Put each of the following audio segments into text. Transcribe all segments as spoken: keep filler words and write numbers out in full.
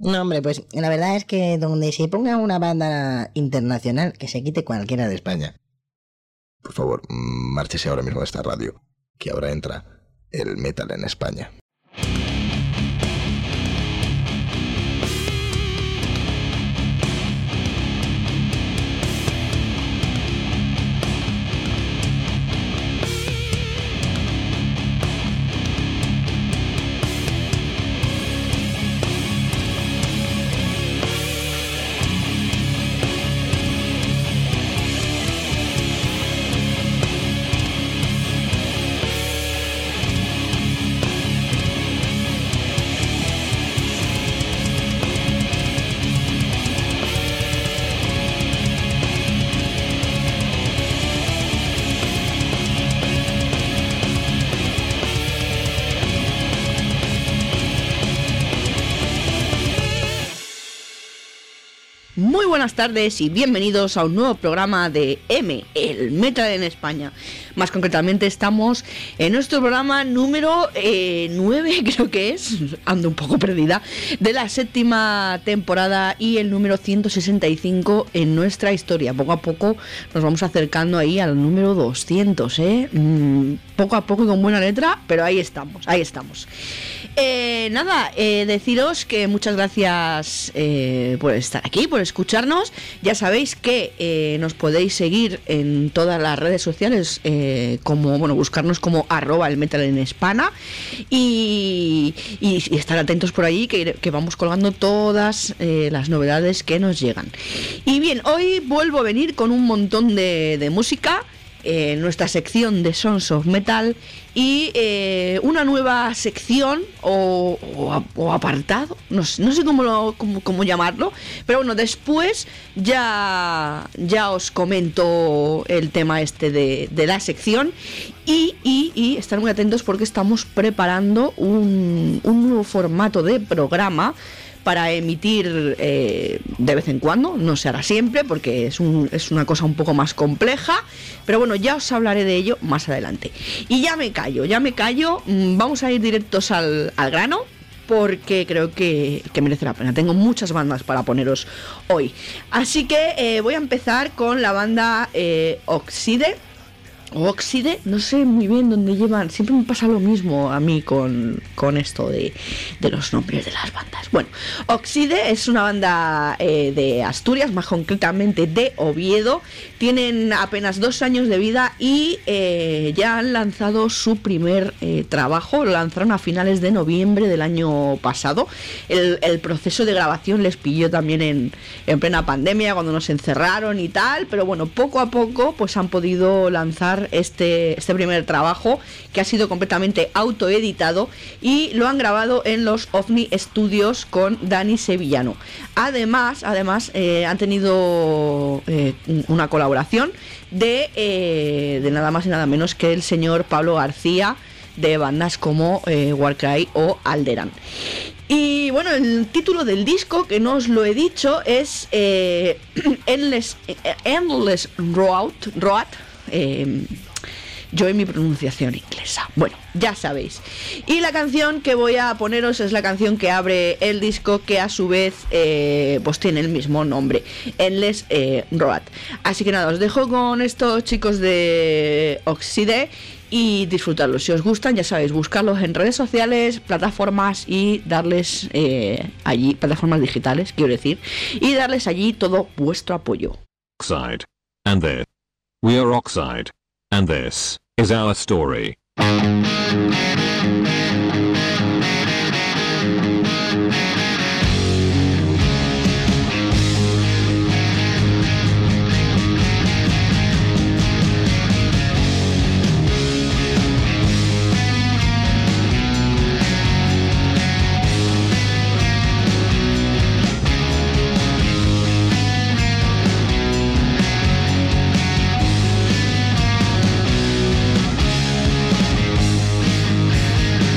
No, hombre, pues la verdad es que donde se ponga una banda internacional, que se quite cualquiera de España. Por favor, márchese ahora mismo de esta radio, que ahora entra el metal en España. Muy buenas tardes y bienvenidos a un nuevo programa de M, el Metal en España. Más concretamente estamos en nuestro programa número eh, nueve, creo que es, ando un poco perdida, de la séptima temporada y el número ciento sesenta y cinco en nuestra historia. Poco a poco nos vamos acercando ahí al número doscientos, ¿eh? Mm, poco a poco y con buena letra, pero ahí estamos, ahí estamos. Eh, nada, eh, deciros que muchas gracias eh, por estar aquí, por escucharnos. Ya sabéis que eh, nos podéis seguir en todas las redes sociales, eh, como, bueno, buscarnos como arroba el metal en España y, y, y estar atentos por allí, que, que vamos colgando todas eh, las novedades que nos llegan. Y bien, hoy vuelvo a venir con un montón de, de música. Eh, nuestra sección de Sons of Metal y eh, una nueva sección o, o, o apartado, no sé, no sé cómo, lo, cómo, cómo llamarlo, pero bueno, después ya, ya os comento el tema este de, de la sección y, y, y estar muy atentos porque estamos preparando un, un nuevo formato de programa para emitir eh, de vez en cuando, no se hará siempre porque es, un, es una cosa un poco más compleja, pero bueno, ya os hablaré de ello más adelante. Y ya me callo, ya me callo, vamos a ir directos al, al grano, porque creo que, que merece la pena. Tengo muchas bandas para poneros hoy. Así que eh, voy a empezar con la banda eh, Oxide. Oxide, no sé muy bien dónde llevan, siempre me pasa lo mismo a mí con, con esto de, de los nombres de las bandas. Bueno, Oxide es una banda eh, de Asturias, más concretamente de Oviedo. Tienen apenas dos años de vida y eh, ya han lanzado su primer eh, trabajo. Lo lanzaron a finales de noviembre del año pasado. El, el proceso de grabación les pilló también en, en plena pandemia, cuando nos encerraron y tal, pero bueno, poco a poco pues han podido lanzar Este, este primer trabajo, que ha sido completamente autoeditado, y lo han grabado en los OVNI Studios con Dani Sevillano. Además, además eh, han tenido eh, una colaboración de, eh, de nada más y nada menos que el señor Pablo García, de bandas como eh, Warcry o Alderan. Y bueno, el título del disco, que no os lo he dicho, es eh, Endless, Endless Road, Road Eh, yo en mi pronunciación inglesa. Bueno, ya sabéis. Y la canción que voy a poneros es la canción que abre el disco, que a su vez eh, pues tiene el mismo nombre, Endless eh, Road. Así que nada, os dejo con estos chicos de Oxide y disfrutarlos. Si os gustan, ya sabéis, buscarlos en redes sociales, plataformas y darles eh, allí, plataformas digitales, quiero decir, y darles allí todo vuestro apoyo. Oxide. And this. We are Oxide, and this is our story. We'll be right back.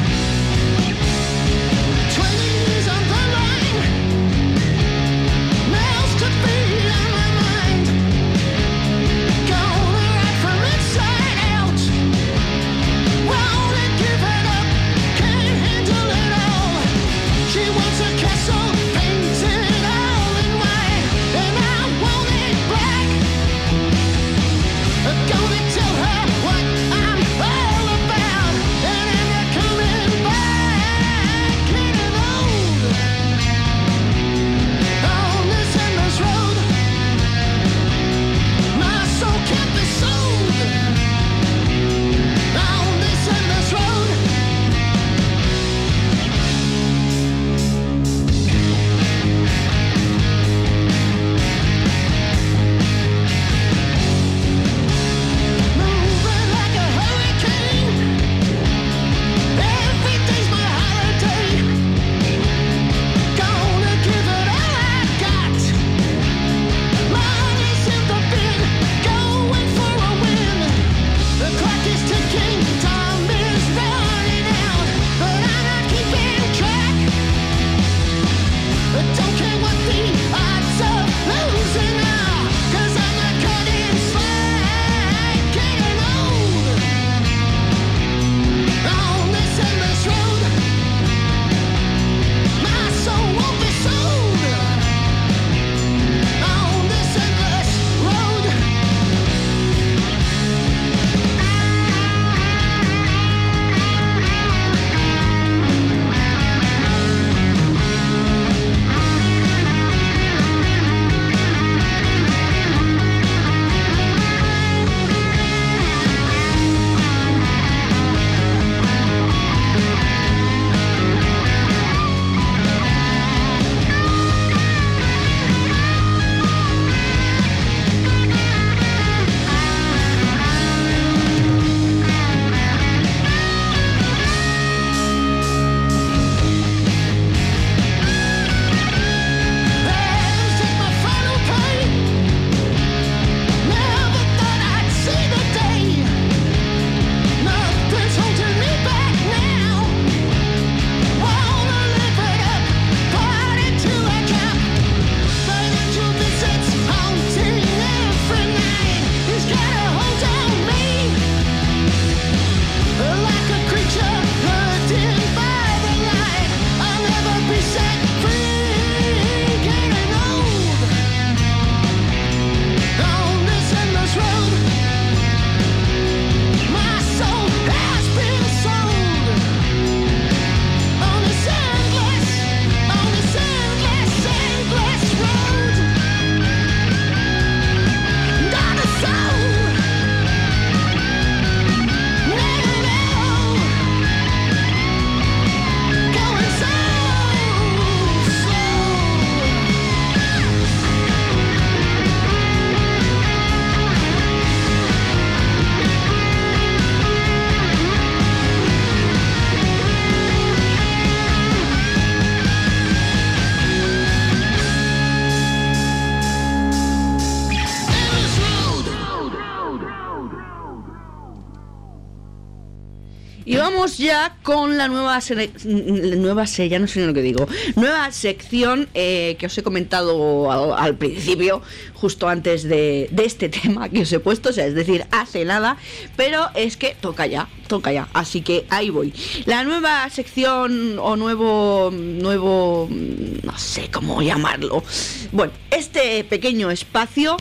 vamos ya con la nueva se- nueva serie, ya no sé ni lo que digo, nueva sección eh, que os he comentado al, al principio, justo antes de, de este tema que os he puesto, o sea, es decir, hace nada, pero es que toca ya, toca ya, así que ahí voy. La nueva sección o nuevo, nuevo, no sé cómo llamarlo. Bueno, este pequeño espacio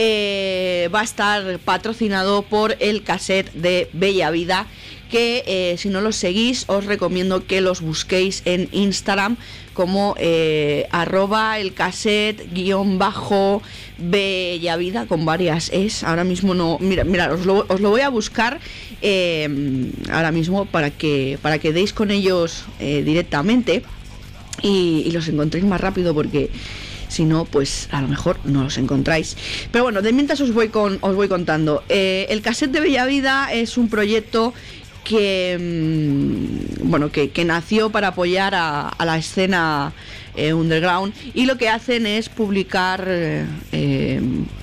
eh, va a estar patrocinado por el cassette de Bella Vida, que eh, si no los seguís os recomiendo que los busquéis en Instagram como eh, arroba el cassette guión bajo Bella Vida con varias es. Ahora mismo no, mira, mira os, lo, os lo voy a buscar eh, ahora mismo para que para que deis con ellos eh, directamente y, y los encontréis más rápido, porque si no, pues a lo mejor no los encontráis. Pero bueno, de mientras os voy con os voy contando. Eh, el cassette de Bella Vida es un proyecto que bueno que, que nació para apoyar a, a la escena eh, underground, y lo que hacen es publicar eh, eh,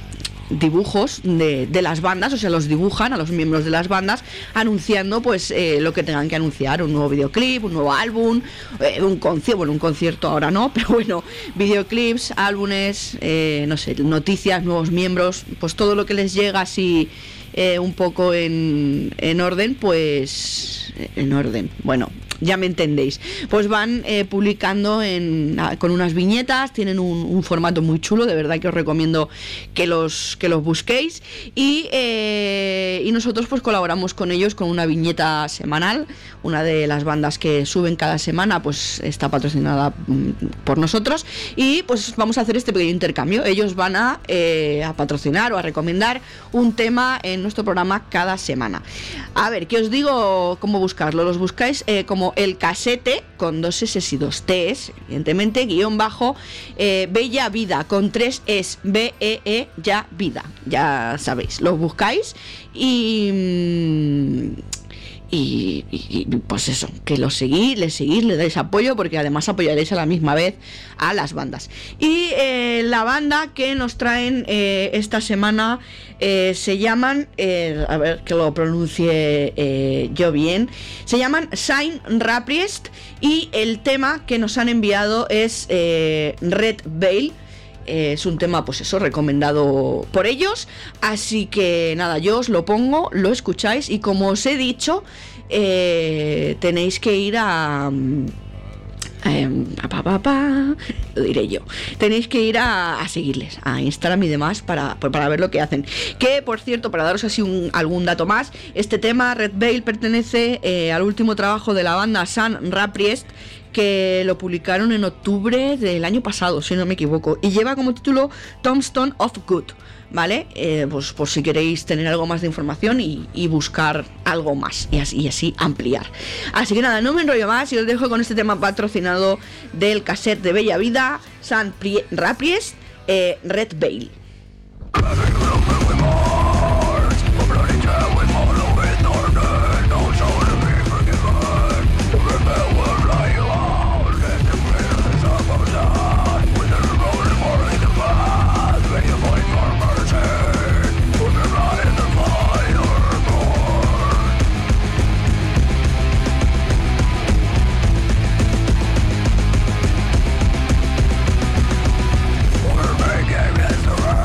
dibujos de, de las bandas, o sea, los dibujan a los miembros de las bandas anunciando pues eh, lo que tengan que anunciar, un nuevo videoclip, un nuevo álbum, eh, un concierto, bueno, un concierto ahora no, pero bueno, videoclips, álbumes, eh, no sé, noticias, nuevos miembros, pues todo lo que les llega así eh, un poco en, en orden, pues en orden, bueno, ya me entendéis, pues van eh, publicando en, con unas viñetas, tienen un, un formato muy chulo, de verdad que os recomiendo que los, que los busquéis, y, eh, y nosotros pues colaboramos con ellos con una viñeta semanal. Una de las bandas que suben cada semana pues está patrocinada por nosotros, y pues vamos a hacer este pequeño intercambio. Ellos van a, eh, a patrocinar o a recomendar un tema en nuestro programa cada semana. A ver, ¿qué os digo cómo buscarlo? Los buscáis eh, como el casete con dos S y dos T's, evidentemente, guión bajo eh, Bella Vida con tres es B E E ya Vida, ya sabéis, los buscáis y Y, y, y pues eso, que los seguís, les seguís, les dais apoyo, porque además apoyaréis a la misma vez a las bandas. Y eh, la banda que nos traen eh, esta semana eh, se llaman, eh, a ver que lo pronuncie eh, yo bien, se llaman Saint Rapriest, y el tema que nos han enviado es eh, Red Veil. Eh, es un tema, pues eso, recomendado por ellos. Así que nada, yo os lo pongo, lo escucháis, y como os he dicho, eh, tenéis que ir a... Eh, pa, pa, pa, lo diré yo. Tenéis que ir a, a seguirles a Instagram y demás para, para ver lo que hacen. Que por cierto, para daros así un, algún dato más, este tema Red Veil pertenece eh, al último trabajo de la banda Saint Rapriest, que lo publicaron en octubre del año pasado, si no me equivoco, y lleva como título Tombstone of Good, ¿vale? Eh, pues por si queréis tener algo más de información y, y buscar algo más y así, y así ampliar. Así que nada, no me enrollo más y os dejo con este tema patrocinado del cassette de Bella Vida, Saint Rapriest, eh, Red Veil. We're making history.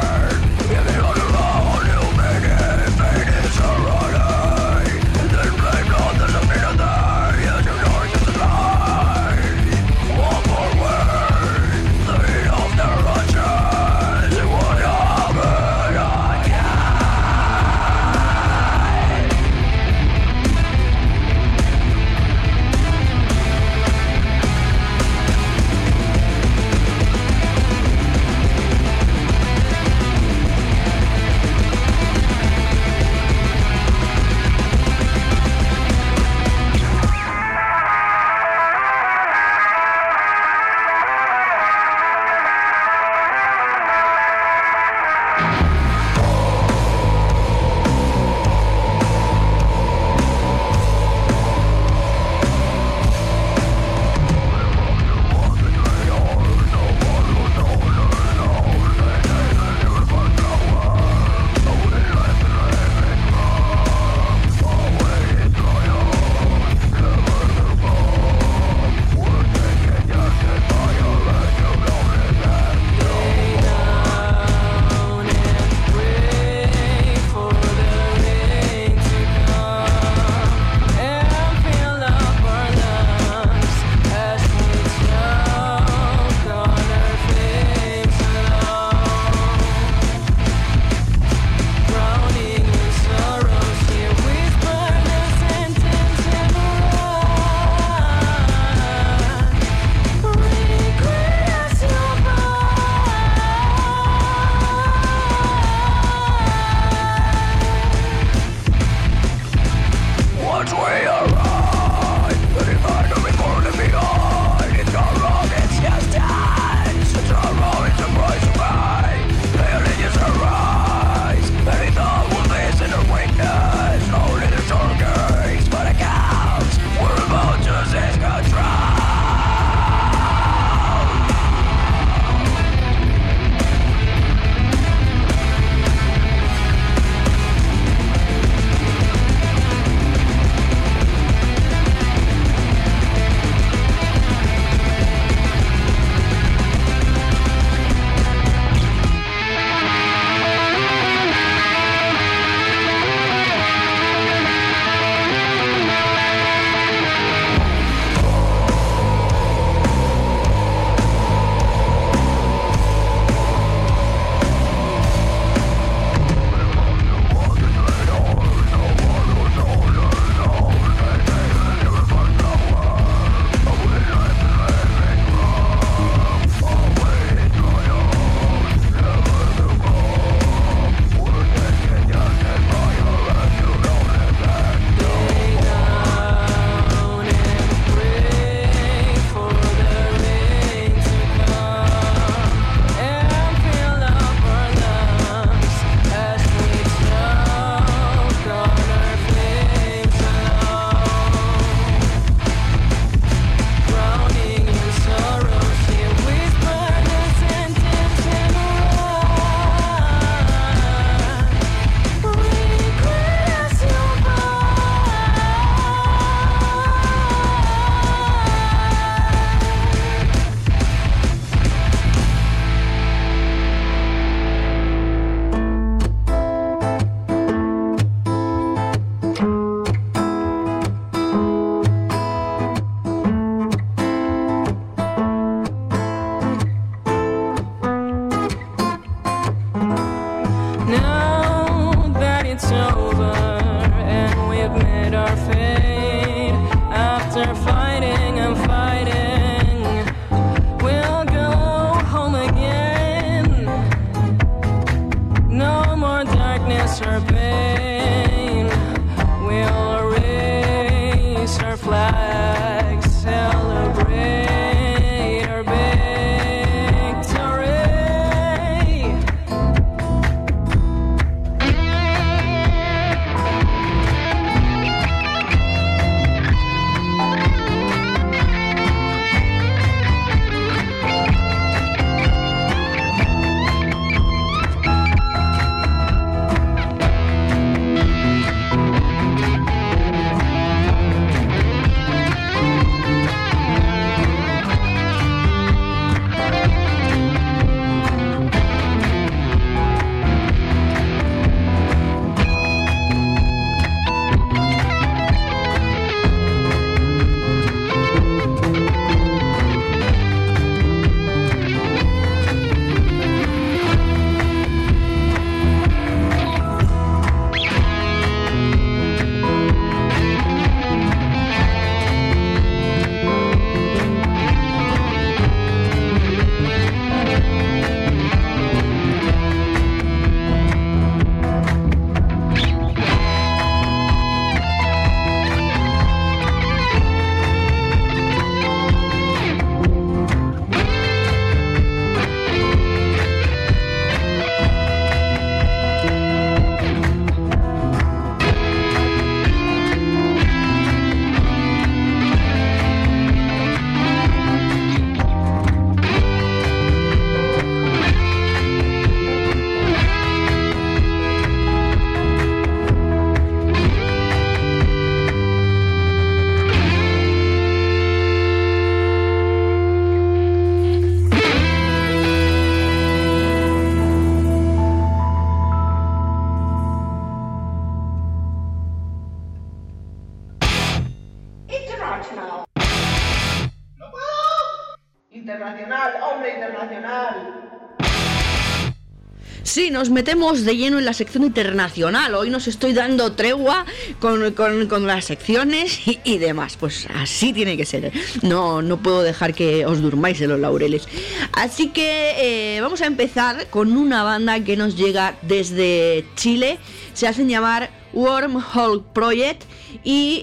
Sí, nos metemos de lleno en la sección internacional. Hoy nos estoy dando tregua con, con, con las secciones y, y demás. Pues así tiene que ser. No, no puedo dejar que os durmáis en los laureles. Así que eh, vamos a empezar con una banda que nos llega desde Chile. Se hacen llamar Wormhole Project y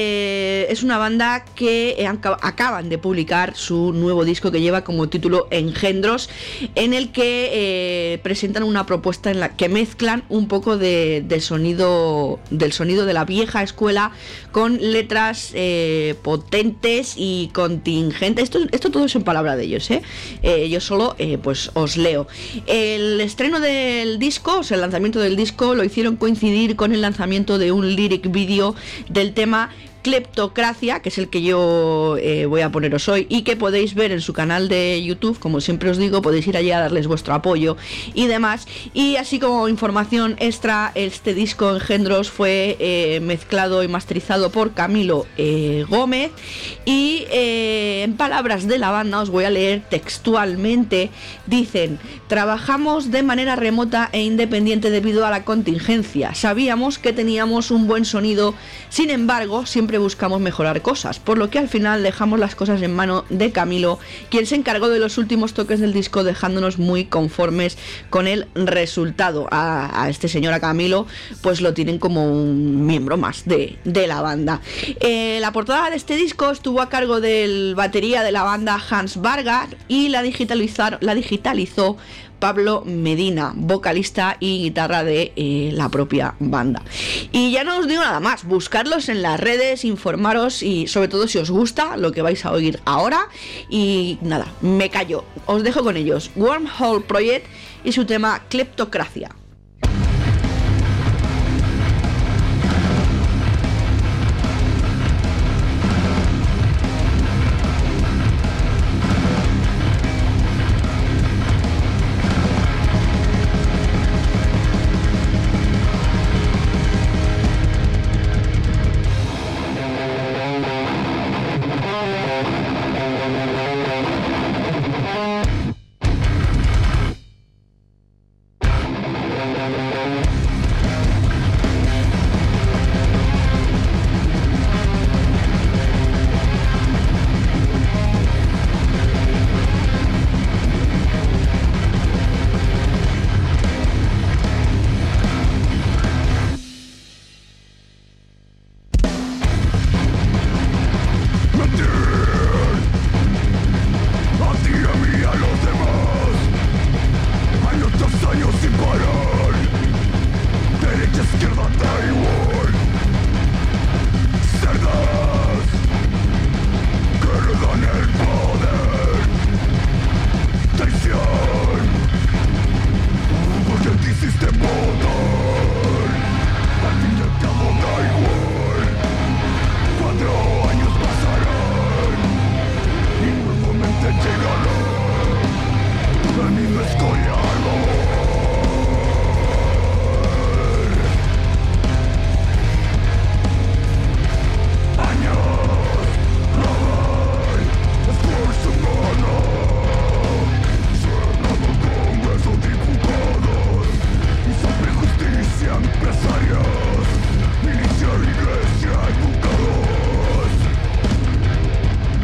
eh, es una banda que eh, acaban de publicar su nuevo disco que lleva como título Engendros, en el que eh, presentan una propuesta en la que mezclan un poco de, de sonido del sonido de la vieja escuela con letras eh, potentes y contingentes. Esto, esto todo es en palabra de ellos, ¿eh? Eh, yo solo eh, pues os leo. El estreno del disco, o sea, el lanzamiento del disco lo hicieron coincidir con el lanzamiento de un lyric video del tema Kleptocracia, que es el que yo eh, voy a poneros hoy y que podéis ver en su canal de YouTube. Como siempre os digo, podéis ir allí a darles vuestro apoyo y demás. Y así como información extra, este disco Engendros fue eh, mezclado y masterizado por Camilo eh, Gómez y eh, en palabras de la banda os voy a leer textualmente. Dicen: trabajamos de manera remota e independiente debido a la contingencia. Sabíamos que teníamos un buen sonido, sin embargo siempre buscamos mejorar cosas, por lo que al final dejamos las cosas en mano de Camilo, quien se encargó de los últimos toques del disco, dejándonos muy conformes con el resultado. A, a este señor, a Camilo, pues lo tienen como un miembro más de, de la banda. Eh, la portada de este disco estuvo a cargo del batería de la banda, Hans Varga, y la, digitalizar, la digitalizó Pablo Medina, vocalista y guitarra de eh, la propia banda. Y ya no os digo nada más, buscarlos en las redes, informaros y sobre todo si os gusta lo que vais a oír ahora. Y nada, me callo, os dejo con ellos, Wormhole Project y su tema Kleptocracia.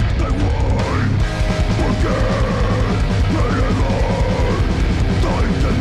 Time to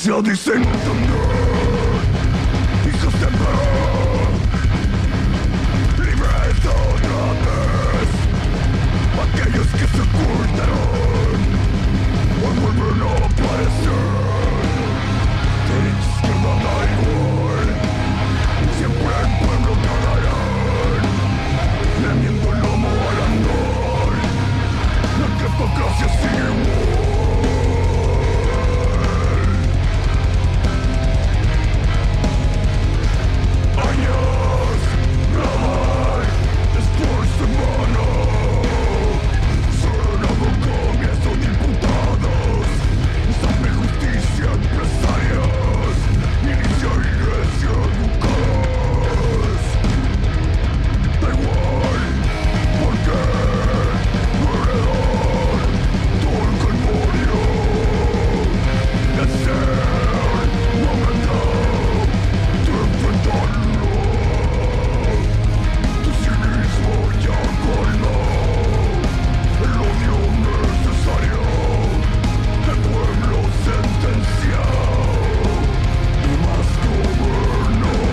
justicia dicen no entender. Hijos de perro, libres otra vez. Aquellos que se ocultaron hoy vuelven a aparecer. Dices que nada igual, siempre el pueblo cagarán, lamiendo el lomo al andar. La cleptocracia sigue igual. Años, grabar, después semana. Senado, Congreso, diputados, sabe justicia, empresarios, milicia, iglesia, educados. Da igual, porque no heredar todo el calvario. El ser momento de enfrentarlo. Tu cinismo ya colmó el odio necesario. El pueblo sentenciado y más gobernar.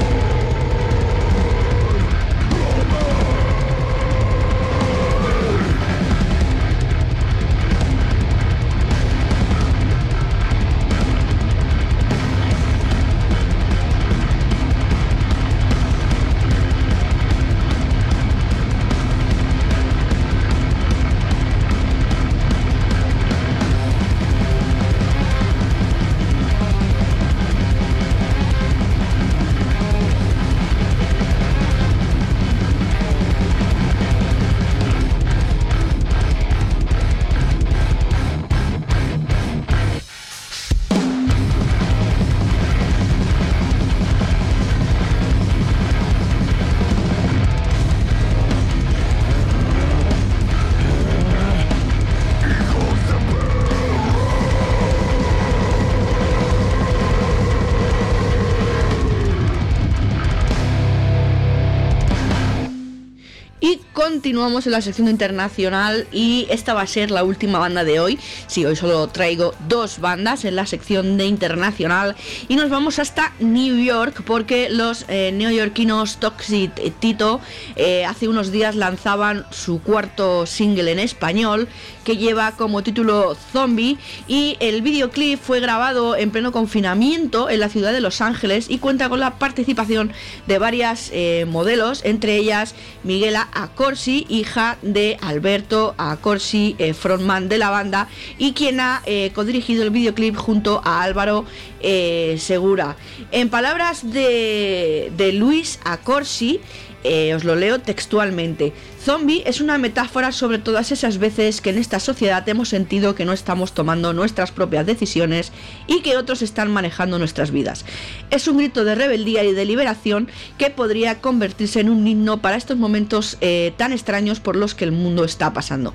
Y continuamos en la sección internacional y esta va a ser la última banda de hoy. Sí, hoy solo traigo dos bandas en la sección de internacional y nos vamos hasta New York porque los eh, neoyorquinos Toxic Tito eh, hace unos días lanzaban su cuarto single en español que lleva como título Zombie y el videoclip fue grabado en pleno confinamiento en la ciudad de Los Ángeles y cuenta con la participación de varias eh, modelos, entre ellas Miguela Accorsi, hija de Alberto Accorsi, eh, frontman de la banda y quien ha eh, codirigido el videoclip junto a Álvaro eh, Segura. En palabras de, de Luis Accorsi, eh, os lo leo textualmente: Zombie es una metáfora sobre todas esas veces que en esta sociedad hemos sentido que no estamos tomando nuestras propias decisiones y que otros están manejando nuestras vidas. Es un grito de rebeldía y de liberación que podría convertirse en un himno para estos momentos eh, tan extraños por los que el mundo está pasando.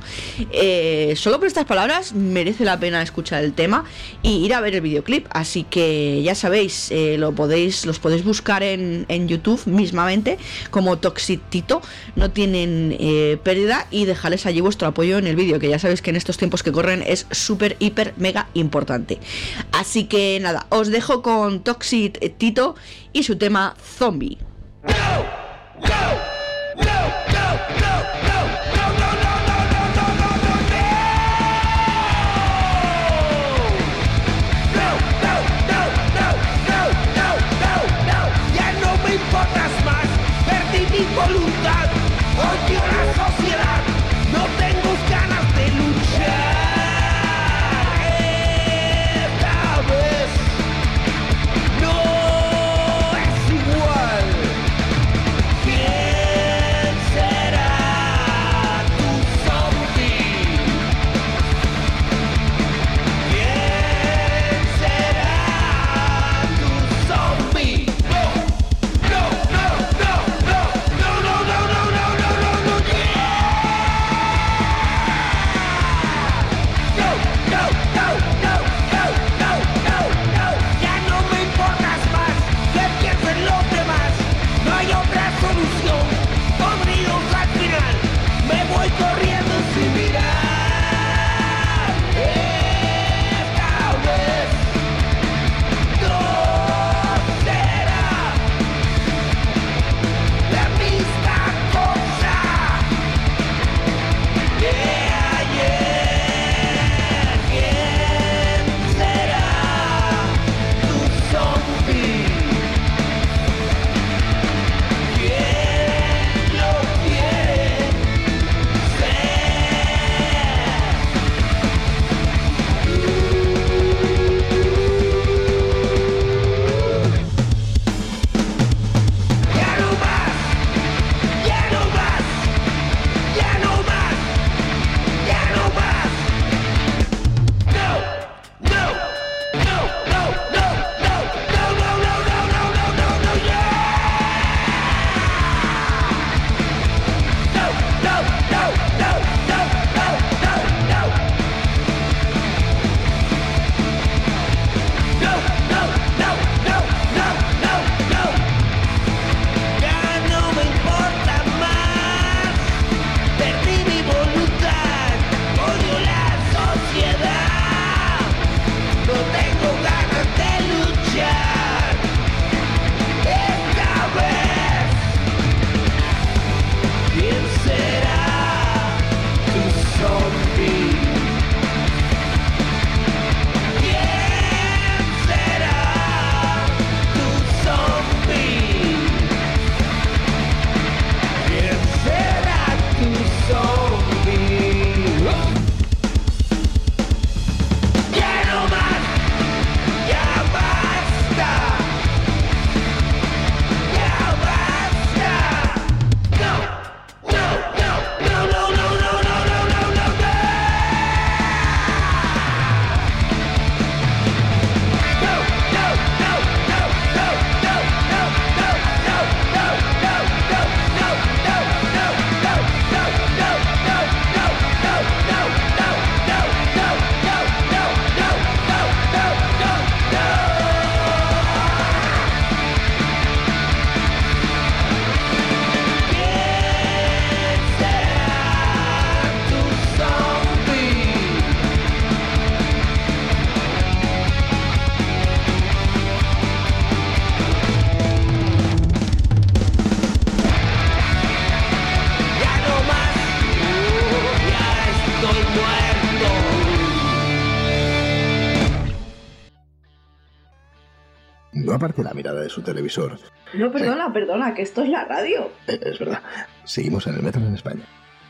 Eh, solo por estas palabras merece la pena escuchar el tema y ir a ver el videoclip, así que ya sabéis, eh, lo podéis, los podéis buscar en, en YouTube mismamente como Toxic Tito, no tienen eh, pérdida, y dejarles allí vuestro apoyo en el vídeo, que ya sabéis que en estos tiempos que corren es súper, hiper, mega importante. Así que nada, os dejo con Toxic Tito y su tema Zombie. Voluntad, odio la sociedad, no tengo ganas de luchar. Esta vez no es igual. Bien. aparte la mirada de su televisor. No, perdona, perdona, que esto es la radio. Eh, es verdad. Seguimos en el metro en España.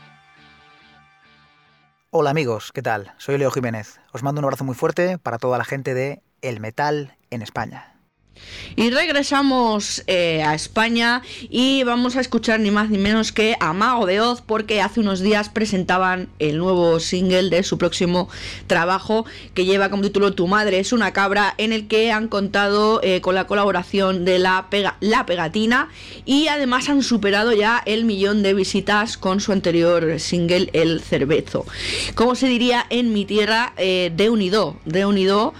Hola amigos, ¿qué tal? Soy Leo Jiménez. Os mando un abrazo muy fuerte para toda la gente de El Metal en España. Y regresamos eh, a España y vamos a escuchar ni más ni menos que a Mago de Oz, porque hace unos días presentaban el nuevo single de su próximo trabajo, que lleva como título Tu madre es una cabra, en el que han contado eh, con la colaboración de la, pega, la Pegatina, y además han superado ya el millón de visitas con su anterior single El Cervezo. Como se diría en mi tierra, eh, de unido, de unido.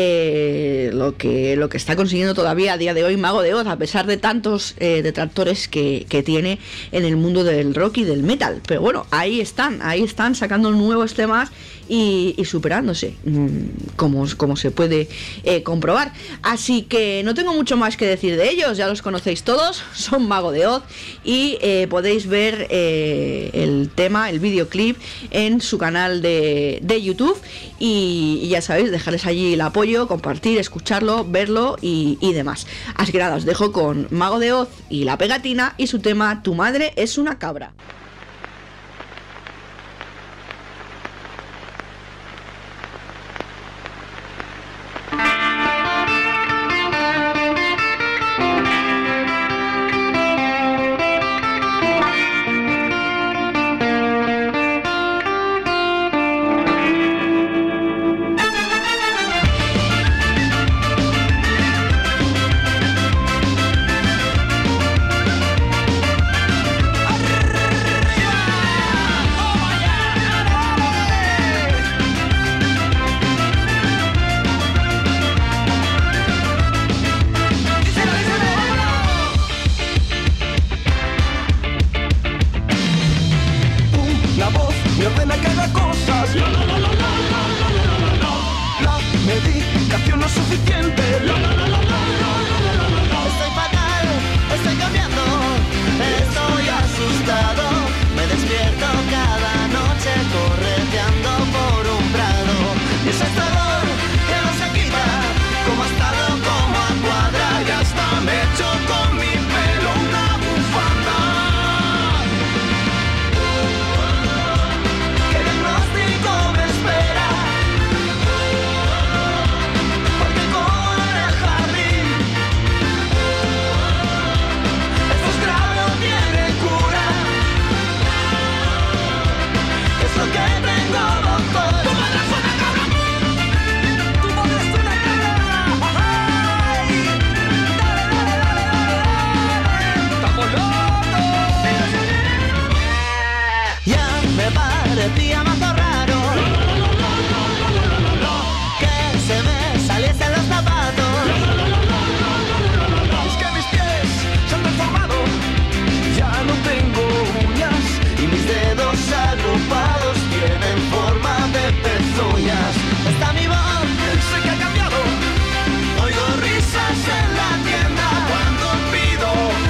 Eh, lo que lo que está consiguiendo todavía a día de hoy Mago de Oz, a pesar de tantos eh, detractores que, que tiene en el mundo del rock y del metal. Pero bueno, ahí están, ahí están sacando nuevos temas y, y superándose, como, como se puede eh, comprobar. Así que no tengo mucho más que decir de ellos, ya los conocéis todos, son Mago de Oz, y eh, podéis ver eh, el tema, el videoclip en su canal de, de YouTube, y, y ya sabéis, dejarles allí el apoyo, compartir, escucharlo, verlo y, y demás. Así que nada, os dejo con Mago de Oz y La Pegatina y su tema Tu madre es una cabra.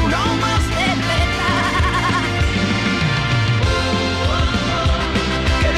Que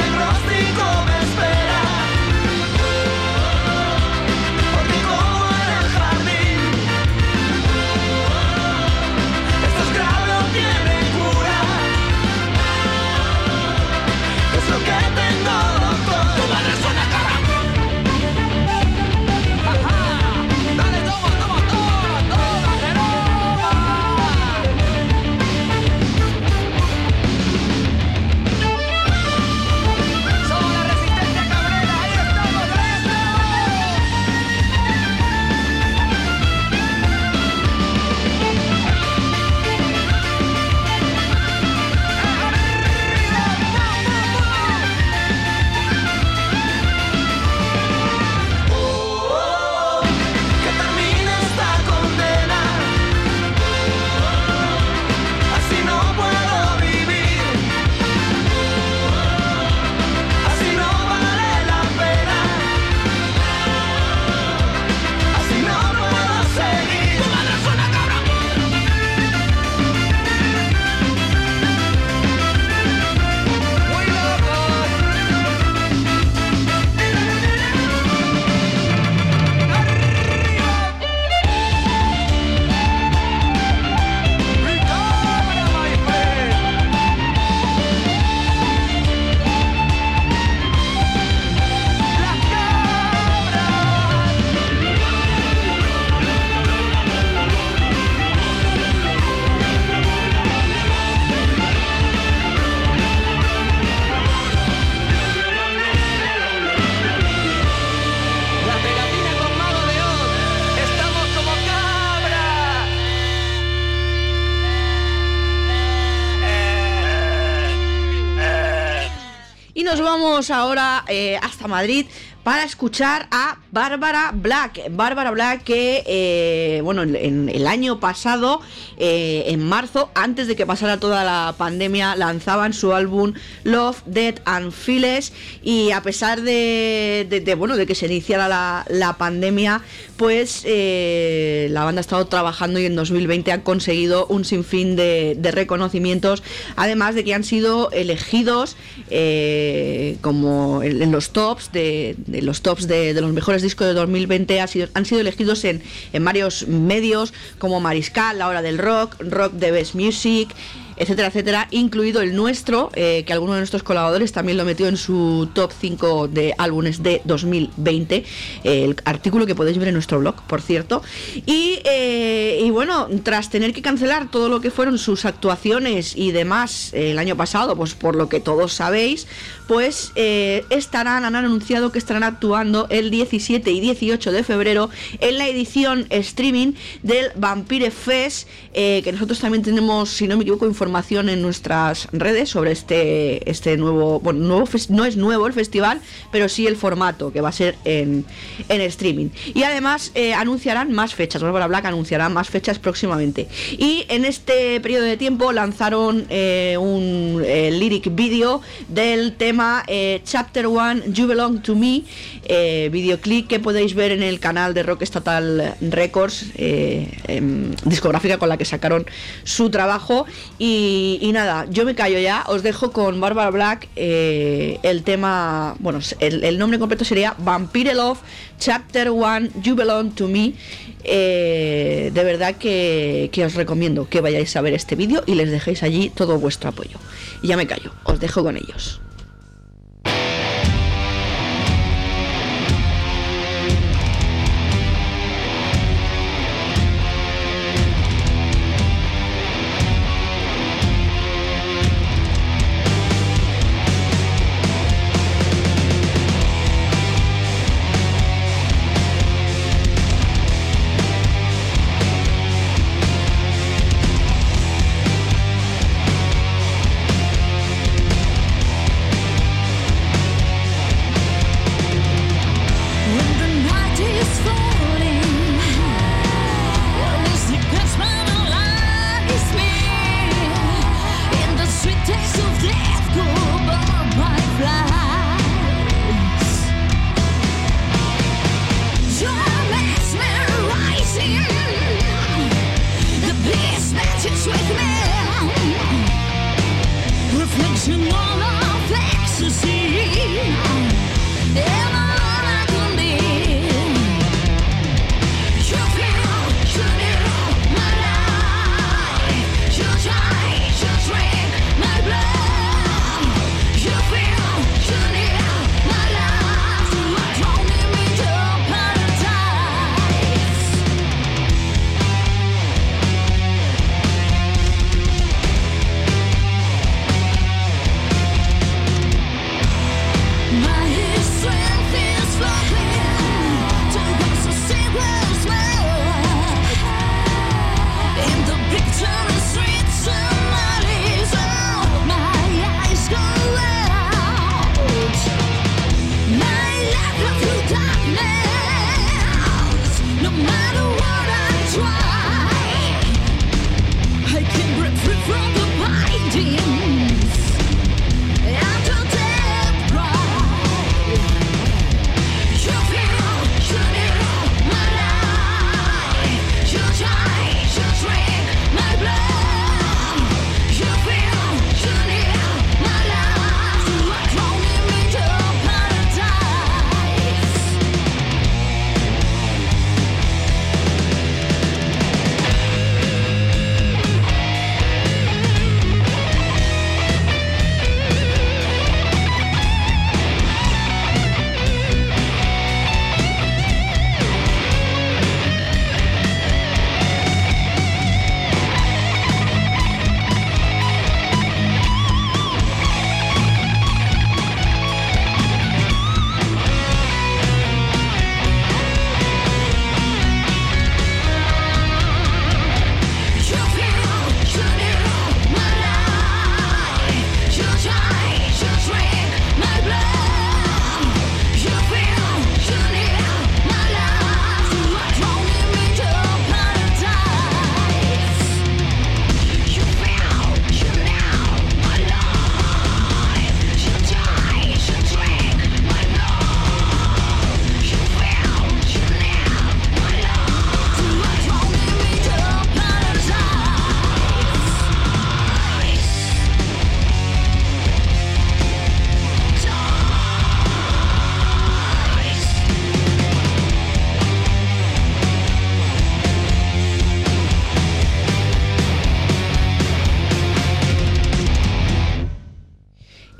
Y nos vamos ahora eh, hasta Madrid para escuchar a Bárbara Black. Bárbara Black que, eh, bueno, en, en el año pasado, eh, en marzo, antes de que pasara toda la pandemia, lanzaban su álbum Love, Death and Feelings, y a pesar de, de, de bueno, de que se iniciara la, la pandemia, pues eh, la banda ha estado trabajando y en dos mil veinte han conseguido un sinfín de, de reconocimientos, además de que han sido elegidos eh, como en, en los tops de de los tops de, de los mejores discos de dos mil veinte. Ha sido, han sido elegidos en, en varios medios como Mariscal, La Hora del Rock, Rock the Best Music, etcétera, etcétera, incluido el nuestro, eh, que alguno de nuestros colaboradores también lo metió en su top cinco de álbumes de dos mil veinte, eh, el artículo que podéis ver en nuestro blog, por cierto. Y, eh, y bueno, tras tener que cancelar todo lo que fueron sus actuaciones y demás eh, el año pasado, pues por lo que todos sabéis, pues eh, estarán, han anunciado que estarán actuando el diecisiete y dieciocho de febrero en la edición streaming del Vampire Fest, eh, que nosotros también tenemos, si no me equivoco, información en nuestras redes sobre este este nuevo, bueno, nuevo no es nuevo el festival, pero sí el formato, que va a ser en, en streaming. Y además eh, anunciarán más fechas, Bárbara Black anunciará más fechas próximamente. Y en este periodo de tiempo lanzaron eh, un eh, lyric video del tema eh, Chapter One, You Belong to Me, eh, videoclip que podéis ver en el canal de Rock Estatal Records, eh, eh, discográfica con la que sacaron su trabajo. Y, y nada, yo me callo ya, os dejo con Bárbara Black, eh, el tema, bueno, el, el nombre completo sería Vampire Love, Chapter One, You Belong to Me. Eh, de verdad que, que os recomiendo que vayáis a ver este vídeo y les dejéis allí todo vuestro apoyo. Y ya me callo, os dejo con ellos.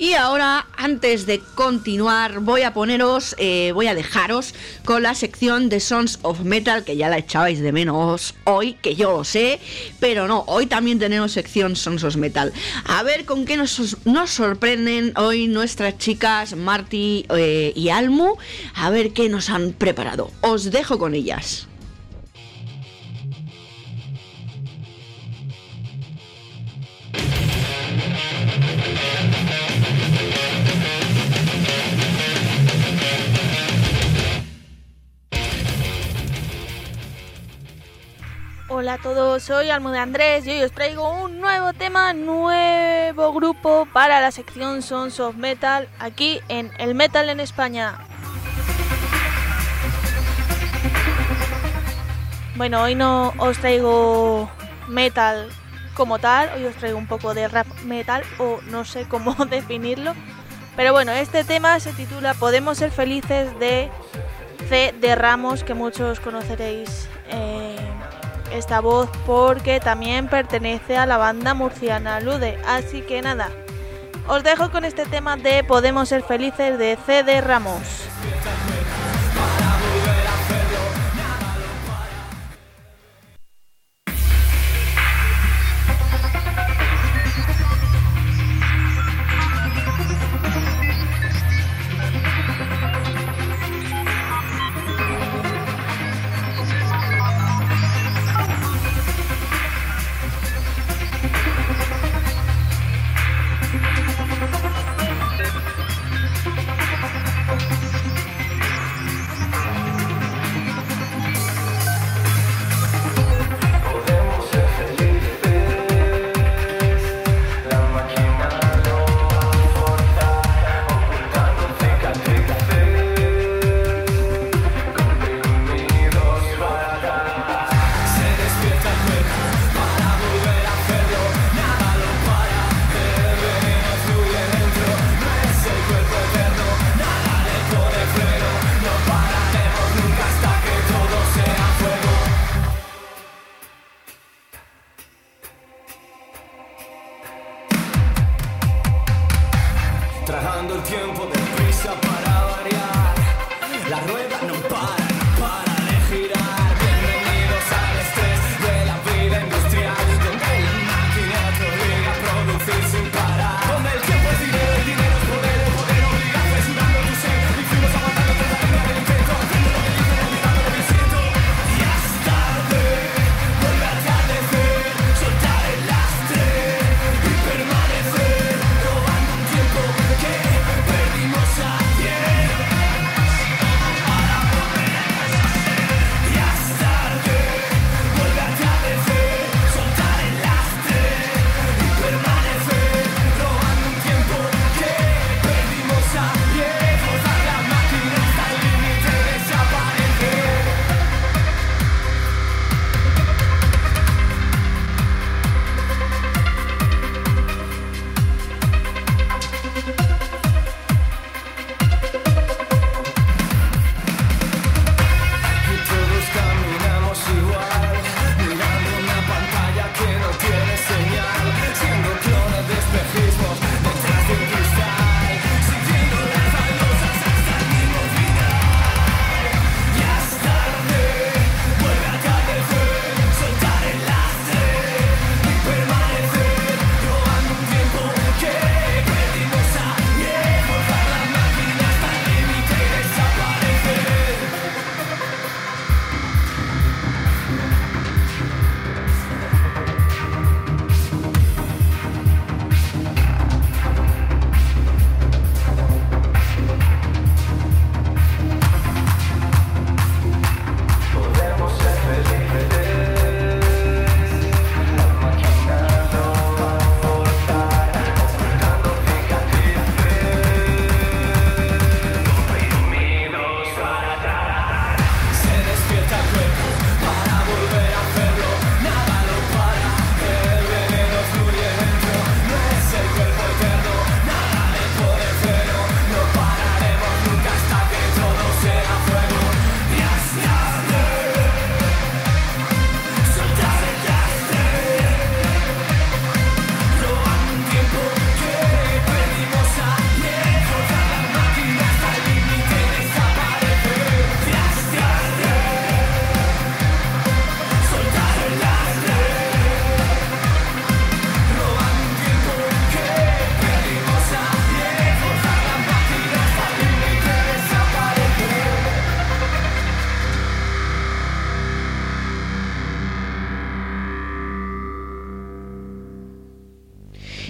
Y ahora, antes de continuar, voy a poneros, eh, voy a dejaros con la sección de Sons of Metal, que ya la echabais de menos hoy, que yo lo sé, pero no, hoy también tenemos sección Sons of Metal. A ver con qué nos, nos sorprenden hoy nuestras chicas Marti eh, y Almu, a ver qué nos han preparado. Os dejo con ellas. Hola a todos, soy Almu de Andrés y hoy os traigo un nuevo tema, nuevo grupo para la sección Sons of Metal aquí en El Metal en España. Bueno, hoy no os traigo metal como tal, hoy os traigo un poco de rap metal o no sé cómo definirlo. Pero bueno, este tema se titula Podemos ser felices de C de Ramos, que muchos conoceréis eh, esta voz porque también pertenece a la banda murciana Lude. Así que nada, os dejo con este tema de Podemos ser felices de C de Ramos. Tragando el tiempo deprisa para variar. La rueda no para, no para de girar. Bienvenidos al estrés de la vida industrial, donde la máquina te obliga a producir sin parar. Donde el tiempo es dinero, el dinero es poder, el poder obliga a presionando tu ser. Y fuimos aguantando toda la vida del intento, haciendo lo que dicen, olvidando lo que siento. Ya es tarde, vuelve a atardecer, soltar el lastre y permanecer, robando un tiempo que perdimos ayer.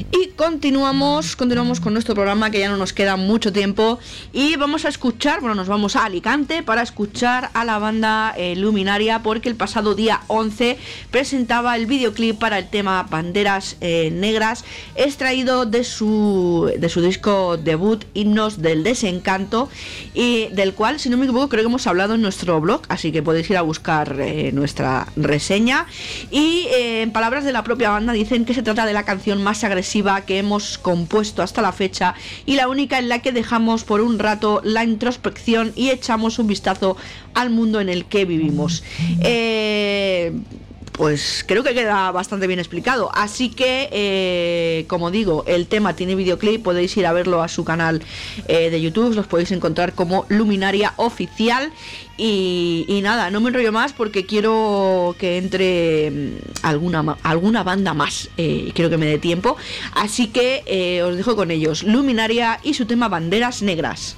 Y continuamos, continuamos con nuestro programa, que ya no nos queda mucho tiempo, y vamos a escuchar, bueno, nos vamos a Alicante para escuchar a la banda eh, Luminaria, porque el pasado día once presentaba el videoclip para el tema Banderas eh, Negras, extraído de su, de su disco debut Himnos del Desencanto, y del cual, si no me equivoco, creo que hemos hablado en nuestro blog, así que podéis ir a buscar eh, nuestra reseña. Y eh, en palabras de la propia banda dicen que se trata de la canción más agresiva que hemos compuesto hasta la fecha y la única en la que dejamos por un rato la introspección y echamos un vistazo al mundo en el que vivimos. Eh... Pues creo que queda bastante bien explicado. Así que, eh, como digo, el tema tiene videoclip. Podéis ir a verlo a su canal eh, de YouTube. Los podéis encontrar como Luminaria Oficial. Y, y nada, no me enrollo más porque quiero que entre alguna, alguna banda más. Eh, quiero que me dé tiempo. Así que eh, os dejo con ellos. Luminaria y su tema Banderas Negras.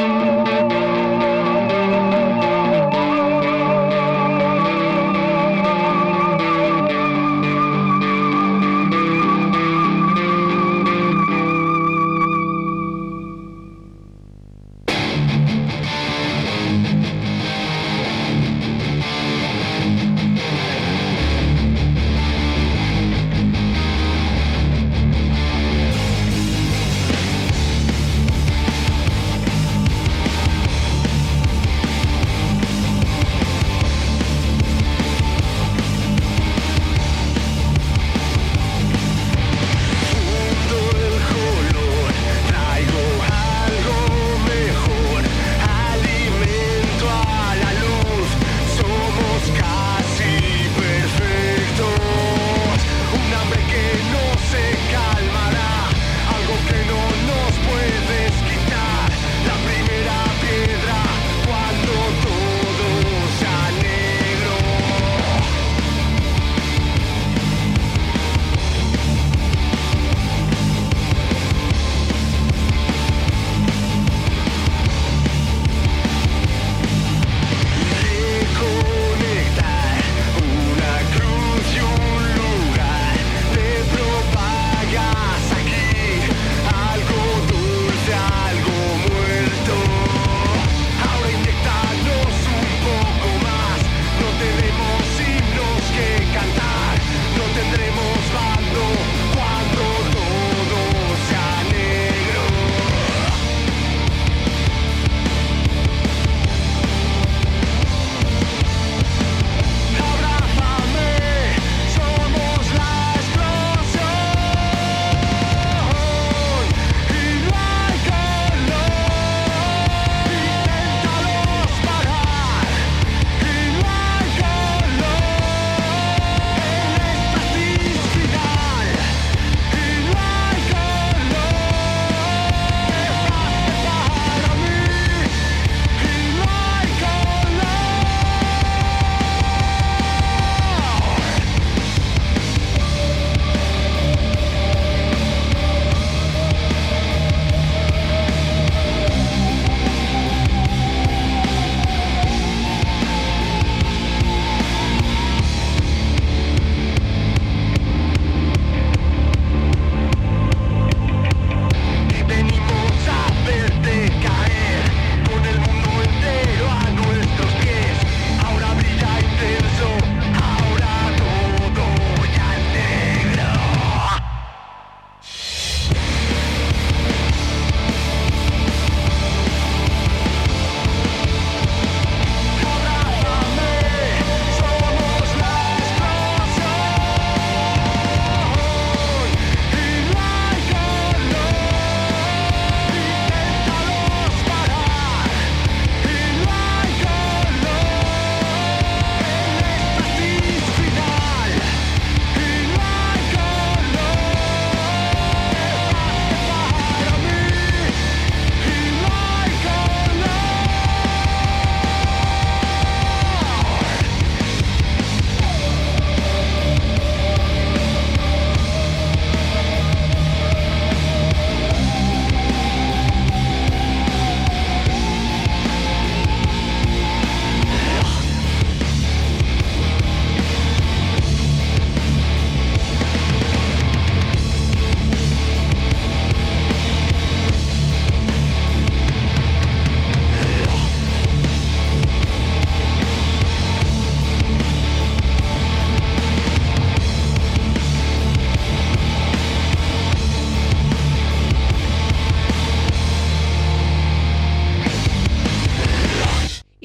Banderas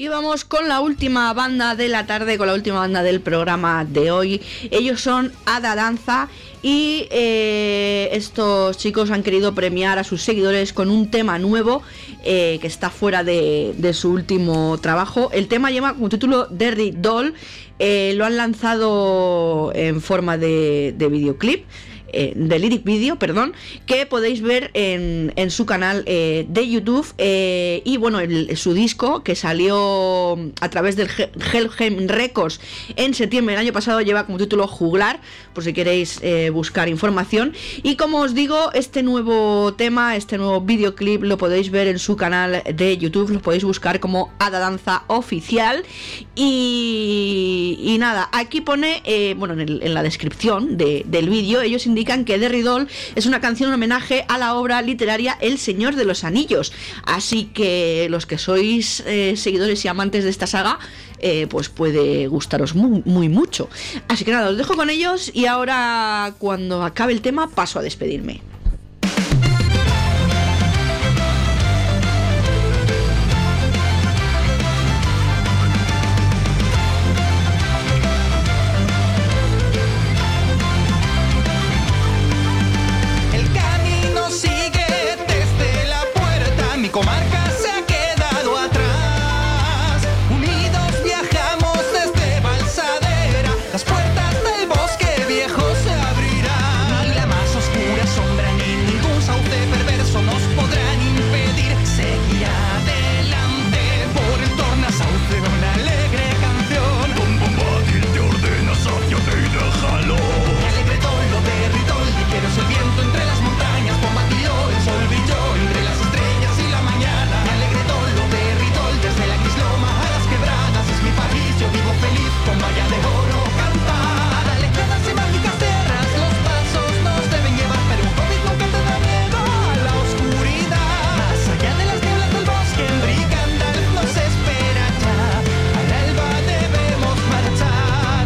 Y vamos con la última banda de la tarde, con la última banda del programa de hoy. Ellos son Hada Danza y eh, estos chicos han querido premiar a sus seguidores con un tema nuevo eh, que está fuera de, de su último trabajo. El tema lleva como título Dirty Doll, eh, lo han lanzado en forma de, de videoclip. Eh, de lyric video, perdón, que podéis ver en, en su canal eh, de YouTube eh, y bueno, el, su disco que salió a través del Helheim Records en septiembre del año pasado lleva como título Juglar, por si queréis eh, buscar información. Y como os digo, este nuevo tema, este nuevo videoclip lo podéis ver en su canal de YouTube, lo podéis buscar como Hada Danza Oficial y, y nada, aquí pone eh, bueno, en, el, en la descripción de, del vídeo ellos indican que Dirty Doll es una canción en homenaje a la obra literaria El Señor de los Anillos, así que los que sois eh, seguidores y amantes de esta saga eh, pues puede gustaros muy, muy mucho. Así que nada, os dejo con ellos y ahora cuando acabe el tema paso a despedirme. Comarca se ha quedado atrás. Unidos viajamos desde Balsadera. Las puertas del bosque viejo se abrirán. Ni la más oscura sombra ni ningún sauce perverso nos podrán impedir seguir adelante por el tornasauce de una alegre canción. Don Bombadil te ordena, sáciate y déjalo. Me alegre tolo de Ritol y quiero el viento entre las montañas. Bombadil, el sol brilló entre las estrellas y la mañana. Me alegre Tolo de Ritol, desde la Quisloma a las quebradas. Es mi país, yo vivo feliz con valla de oro cantar. A lejanas y mágicas tierras los pasos nos deben llevar, pero un hobbit nunca te da miedo a la oscuridad. Más allá de las nieblas del bosque en Brigandalf nos espera ya. Al alba debemos marchar.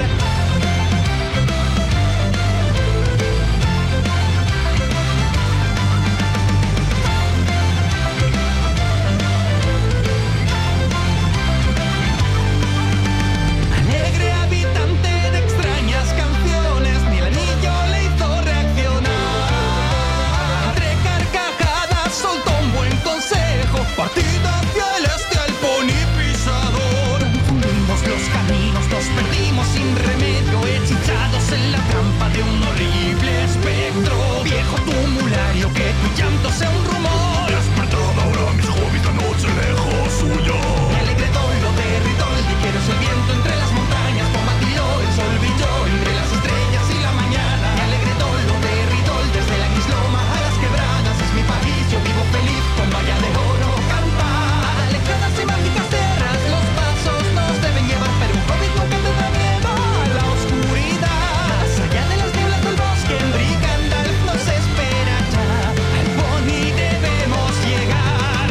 Alegre habitante de extrañas canciones, ni el anillo le hizo reaccionar. Entre carcajadas soltó un buen consejo, partida hacia el este al pony pisador. Confundimos los caminos, nos perdimos sin remedio, hechizados en la trampa de un horrible espectro. Viejo tumulario, que tu llanto sea un rumor. Despertad ahora mis hobbits, la noche lejos suyo. Me alegre Tolo de Ritol y quiero el viento entre las montañas. Bombadillo, el sol brilló entre las estrellas y la mañana. Me alegre Tolo de Ritol, desde la Quisloma a las quebradas. Es mi país, yo vivo feliz con valla de oro cantar. A lejanas y mágicas tierras los pasos nos deben llevar, pero un hobbit nunca te da miedo a la oscuridad. Más allá de las nieblas del bosque en Brigandalf nos espera ya. Al pony debemos llegar.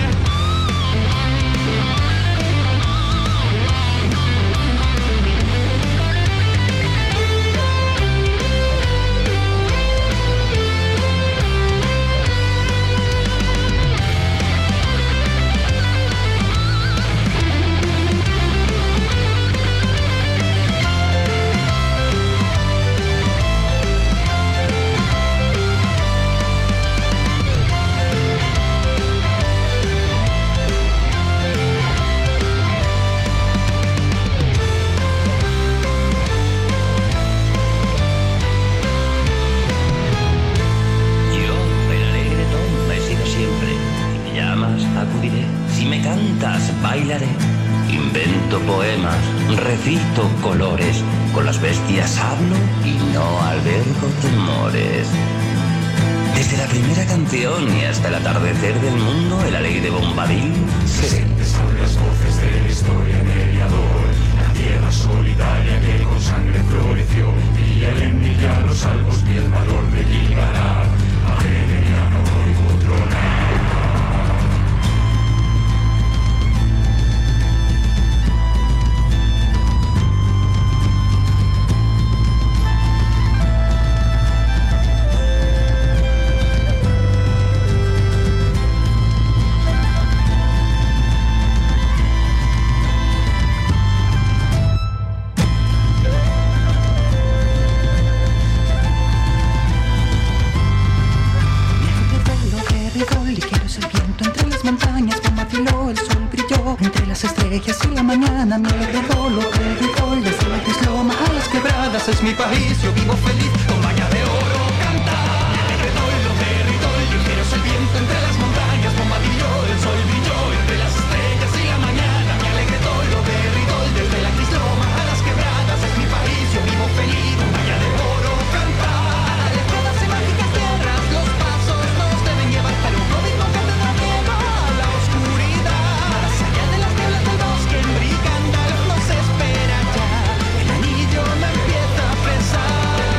Yo, el alegre Tom, he sido siempre. Si me llamas, acudiré. Si me cantas, bailaré. Invento poemas, recito colores. Con las bestias hablo y no albergo temores. Desde la primera canción y hasta el atardecer del mundo, el alegre Bombadil seré. Son las voces de la historia en Eriador, la tierra solidaria que con sangre floreció. Y el envidia a los salvos vi el valor de Gilgalad. A Generiano oigo tronar. vaciló, el sol brilló entre las estrellas y la mañana. Me alegró lo que gritó, desde la Quisloma a las quebradas. Es mi país, yo vivo feliz con baña de oro cantar. Me alegró lo que gritó, ligero es el viento entre las montañas. Bombardilló, el sol brilló entre las estrellas y la mañana. Me alegró lo que gritó, desde la Quisloma a las quebradas. Es mi país, yo vivo feliz con baña de oro cantar. Alejadas y mágicas tierras, los pasos nos deben llevar, pero un COVID nunca tendrá miedo a la oscuridad. Más allá de las nieblas del bosque, en Brigandal nos espera ya. El anillo me empieza a pesar.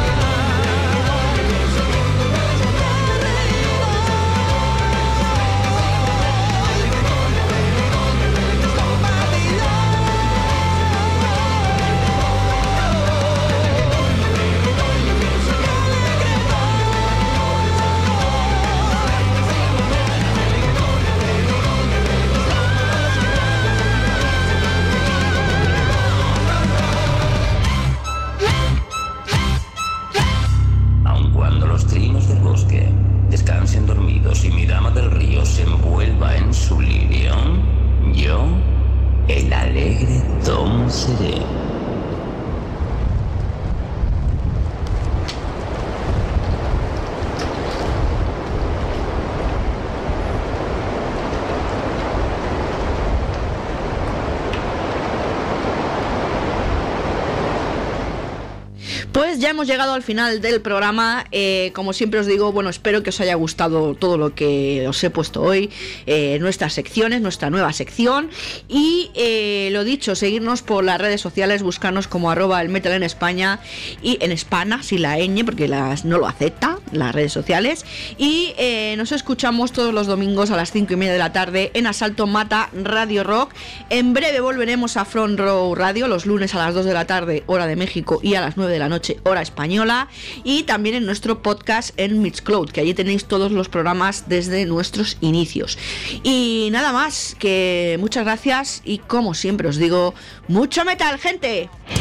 Aun cuando los trinos del bosque descansen dormidos y mi dama del río se envuelva en su lirio, yo, el alegre Tom seré. Pues ya hemos llegado al final del programa. Eh, como siempre os digo, bueno, espero que os haya gustado todo lo que os he puesto hoy, eh, nuestras secciones, nuestra nueva sección. Y eh, lo dicho, seguirnos por las redes sociales, buscarnos como arroba el metal en España y en España, sin la ñ, porque las, no lo acepta las redes sociales. Y eh, nos escuchamos todos los domingos a las cinco y media de la tarde en Asalto Mata Radio Rock. En breve volveremos a Front Row Radio los lunes a las dos de la tarde, hora de México, y a las nueve de la noche, hora española, y también en nuestro podcast en Mixcloud, que allí tenéis todos los programas desde nuestros inicios. Y nada más, que muchas gracias y como siempre os digo, mucho metal, gente.